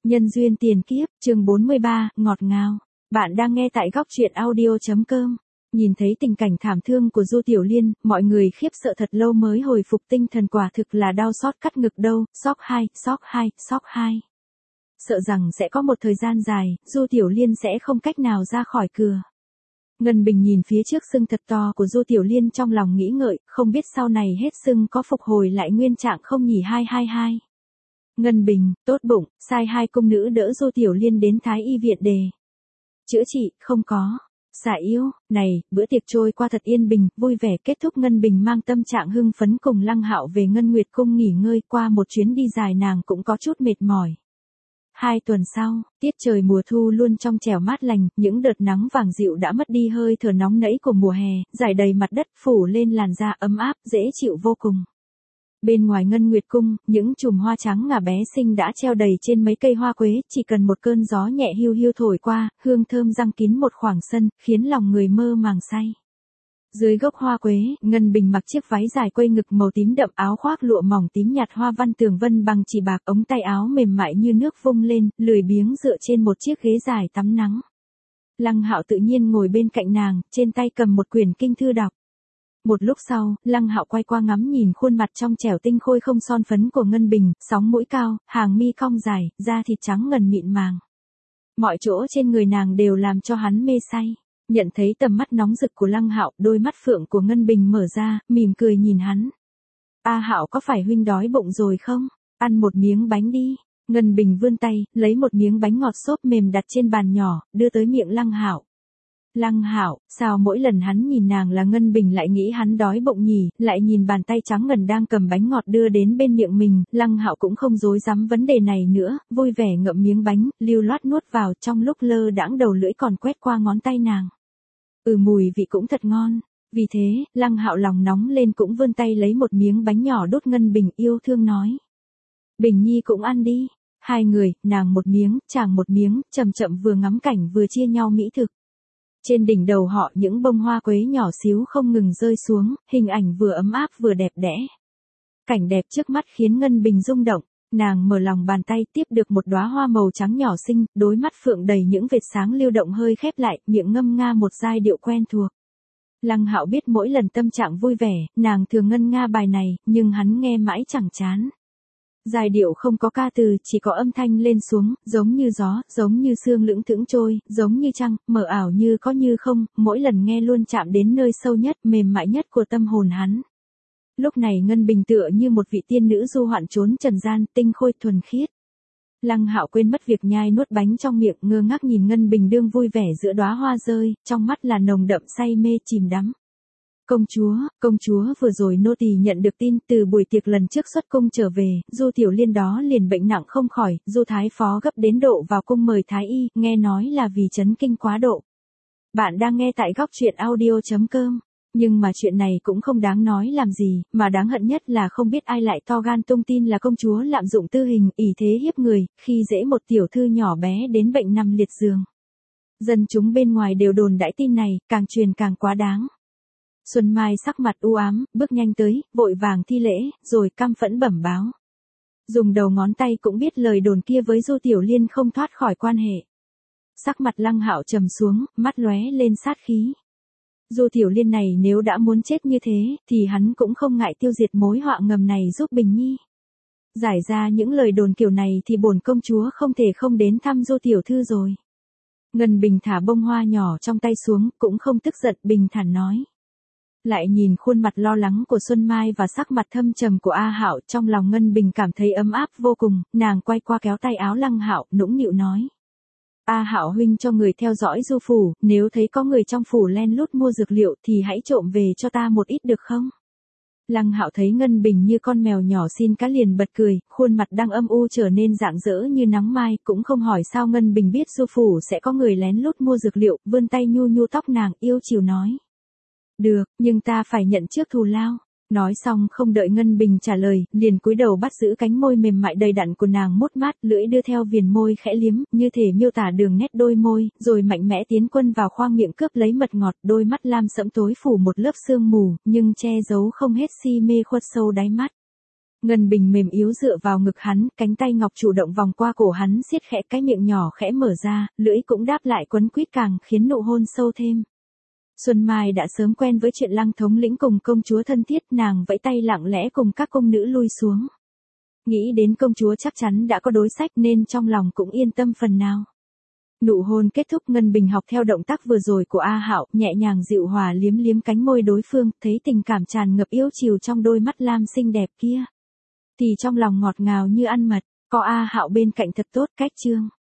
Nhân duyên tiền kiếp, chương 43, ngọt ngào. Bạn đang nghe tại góc truyện audio.com. Nhìn thấy tình cảnh thảm thương của Du Tiểu Liên, mọi người khiếp sợ thật lâu mới hồi phục tinh thần, quả thực là đau xót cắt ngực đâu, sóc 2, sóc 2, sóc 2. Sợ rằng sẽ có một thời gian dài, Du Tiểu Liên sẽ không cách nào ra khỏi cửa. Ngân Bình nhìn phía trước sưng thật to của Du Tiểu Liên trong lòng nghĩ ngợi, không biết sau này hết sưng có phục hồi lại nguyên trạng không nhỉ 222. Ngân Bình, tốt bụng, sai hai cung nữ đỡ Du Tiểu Liên đến Thái Y viện để chữa trị, không có. Dạ yếu, này, bữa tiệc trôi qua thật yên bình, vui vẻ kết thúc. Ngân Bình mang tâm trạng hưng phấn cùng Lăng Hạo về Ngân Nguyệt cung nghỉ ngơi, qua một chuyến đi dài nàng cũng có chút mệt mỏi. 2 tuần sau, tiết trời mùa thu luôn trong trẻo mát lành, những đợt nắng vàng dịu đã mất đi hơi thở nóng nẫy của mùa hè, rải đầy mặt đất phủ lên làn da ấm áp, dễ chịu vô cùng. Bên ngoài Ngân Nguyệt cung, những chùm hoa trắng ngà bé xinh đã treo đầy trên mấy cây hoa quế, chỉ cần một cơn gió nhẹ hiu hiu thổi qua, hương thơm giăng kín một khoảng sân, khiến lòng người mơ màng say. Dưới gốc hoa quế, Ngân Bình mặc chiếc váy dài quây ngực màu tím đậm, áo khoác lụa mỏng tím nhạt hoa văn tường vân bằng chỉ bạc, ống tay áo mềm mại như nước vung lên, lười biếng dựa trên một chiếc ghế dài tắm nắng. Lăng Hạo tự nhiên ngồi bên cạnh nàng, trên tay cầm một quyển kinh thư đọc. Một lúc sau, Lăng Hạo quay qua ngắm nhìn khuôn mặt trong trẻo tinh khôi không son phấn của Ngân Bình, sóng mũi cao, hàng mi cong dài, da thịt trắng ngần mịn màng. Mọi chỗ trên người nàng đều làm cho hắn mê say. Nhận thấy tầm mắt nóng rực của Lăng Hạo, đôi mắt phượng của Ngân Bình mở ra, mỉm cười nhìn hắn. A Hạo, có phải huynh đói bụng rồi không? Ăn một miếng bánh đi. Ngân Bình vươn tay, lấy một miếng bánh ngọt xốp mềm đặt trên bàn nhỏ, đưa tới miệng Lăng Hạo. Lăng Hạo, sao mỗi lần hắn nhìn nàng là Ngân Bình lại nghĩ hắn đói bụng nhỉ, lại nhìn bàn tay trắng ngần đang cầm bánh ngọt đưa đến bên miệng mình, Lăng Hạo cũng không dối dám vấn đề này nữa, vui vẻ ngậm miếng bánh, lưu loát nuốt vào, trong lúc lơ đãng đầu lưỡi còn quét qua ngón tay nàng. Mùi vị cũng thật ngon. Vì thế, Lăng Hạo lòng nóng lên cũng vươn tay lấy một miếng bánh nhỏ đút Ngân Bình, yêu thương nói. Bình Nhi cũng ăn đi. Hai người, nàng một miếng, chàng một miếng, chậm chậm vừa ngắm cảnh vừa chia nhau mỹ thực. Trên đỉnh đầu họ những bông hoa quế nhỏ xíu không ngừng rơi xuống, hình ảnh vừa ấm áp vừa đẹp đẽ. Cảnh đẹp trước mắt khiến Ngân Bình rung động, nàng mở lòng bàn tay tiếp được một đóa hoa màu trắng nhỏ xinh, đôi mắt phượng đầy những vệt sáng lưu động hơi khép lại, miệng ngâm nga một giai điệu quen thuộc. Lăng Hạo biết mỗi lần tâm trạng vui vẻ, nàng thường ngân nga bài này, nhưng hắn nghe mãi chẳng chán. Giai điệu không có ca từ, chỉ có âm thanh lên xuống, giống như gió, giống như sương lững thững trôi, giống như trăng, mờ ảo như có như không, mỗi lần nghe luôn chạm đến nơi sâu nhất, mềm mại nhất của tâm hồn hắn. Lúc này Ngân Bình tựa như một vị tiên nữ du hoạn trốn trần gian, tinh khôi thuần khiết. Lăng Hạo quên mất việc nhai nuốt bánh trong miệng, ngơ ngác nhìn Ngân Bình đương vui vẻ giữa đóa hoa rơi, trong mắt là nồng đậm say mê chìm đắm. Công chúa, vừa rồi nô tỳ nhận được tin từ buổi tiệc lần trước xuất cung trở về, Du Tiểu Liên đó liền bệnh nặng không khỏi, Du Thái Phó gấp đến độ vào cung mời Thái Y, nghe nói là vì chấn kinh quá độ. Bạn đang nghe tại góc truyện audio.com. Nhưng mà chuyện này cũng không đáng nói làm gì, mà đáng hận nhất là không biết ai lại to gan tung tin là công chúa lạm dụng tư hình, ỷ thế hiếp người, khi dễ một tiểu thư nhỏ bé đến bệnh nằm liệt giường. Dân chúng bên ngoài đều đồn đãi tin này, càng truyền càng quá đáng. Xuân Mai sắc mặt u ám, bước nhanh tới, vội vàng thi lễ, rồi căm phẫn bẩm báo. Dùng đầu ngón tay cũng biết lời đồn kia với Du Tiểu Liên không thoát khỏi quan hệ. Sắc mặt Lăng Hạo trầm xuống, mắt lóe lên sát khí. Du Tiểu Liên này nếu đã muốn chết như thế, thì hắn cũng không ngại tiêu diệt mối họa ngầm này giúp Bình Nhi. Giải ra những lời đồn kiểu này thì bổn công chúa không thể không đến thăm Du Tiểu Thư rồi. Ngân Bình thả bông hoa nhỏ trong tay xuống, cũng không tức giận, bình thản nói. Lại nhìn khuôn mặt lo lắng của Xuân Mai và sắc mặt thâm trầm của A Hạo, trong lòng Ngân Bình cảm thấy ấm áp vô cùng, nàng quay qua kéo tay áo Lăng Hạo, nũng nịu nói. A Hạo huynh cho người theo dõi Du phủ, nếu thấy có người trong phủ len lút mua dược liệu thì hãy trộm về cho ta một ít được không? Lăng Hạo thấy Ngân Bình như con mèo nhỏ xin cá liền bật cười, khuôn mặt đang âm u trở nên rạng rỡ như nắng mai, cũng không hỏi sao Ngân Bình biết Du phủ sẽ có người lén lút mua dược liệu, vươn tay nhu nhu tóc nàng, yêu chiều nói. Được, nhưng ta phải nhận trước thù lao. Nói xong không đợi Ngân Bình trả lời, liền cúi đầu bắt giữ cánh môi mềm mại đầy đặn của nàng mốt mát, lưỡi đưa theo viền môi khẽ liếm, như thể miêu tả đường nét đôi môi, rồi mạnh mẽ tiến quân vào khoang miệng cướp lấy mật ngọt, đôi mắt lam sẫm tối phủ một lớp sương mù, nhưng che giấu không hết si mê khuất sâu đáy mắt. Ngân Bình mềm yếu dựa vào ngực hắn, cánh tay ngọc chủ động vòng qua cổ hắn siết khẽ, cái miệng nhỏ khẽ mở ra, lưỡi cũng đáp lại quấn quýt càng khiến nụ hôn sâu thêm. Xuân Mai đã sớm quen với chuyện Lăng thống lĩnh cùng công chúa thân thiết, nàng vẫy tay lặng lẽ cùng các công nữ lui xuống. Nghĩ đến công chúa chắc chắn đã có đối sách nên trong lòng cũng yên tâm phần nào. Nụ hôn kết thúc, Ngân Bình học theo động tác vừa rồi của A Hạo, nhẹ nhàng dịu hòa liếm liếm cánh môi đối phương, thấy tình cảm tràn ngập yêu chiều trong đôi mắt lam xinh đẹp kia. Thì trong lòng ngọt ngào như ăn mật, có A Hạo bên cạnh thật tốt, cách chương.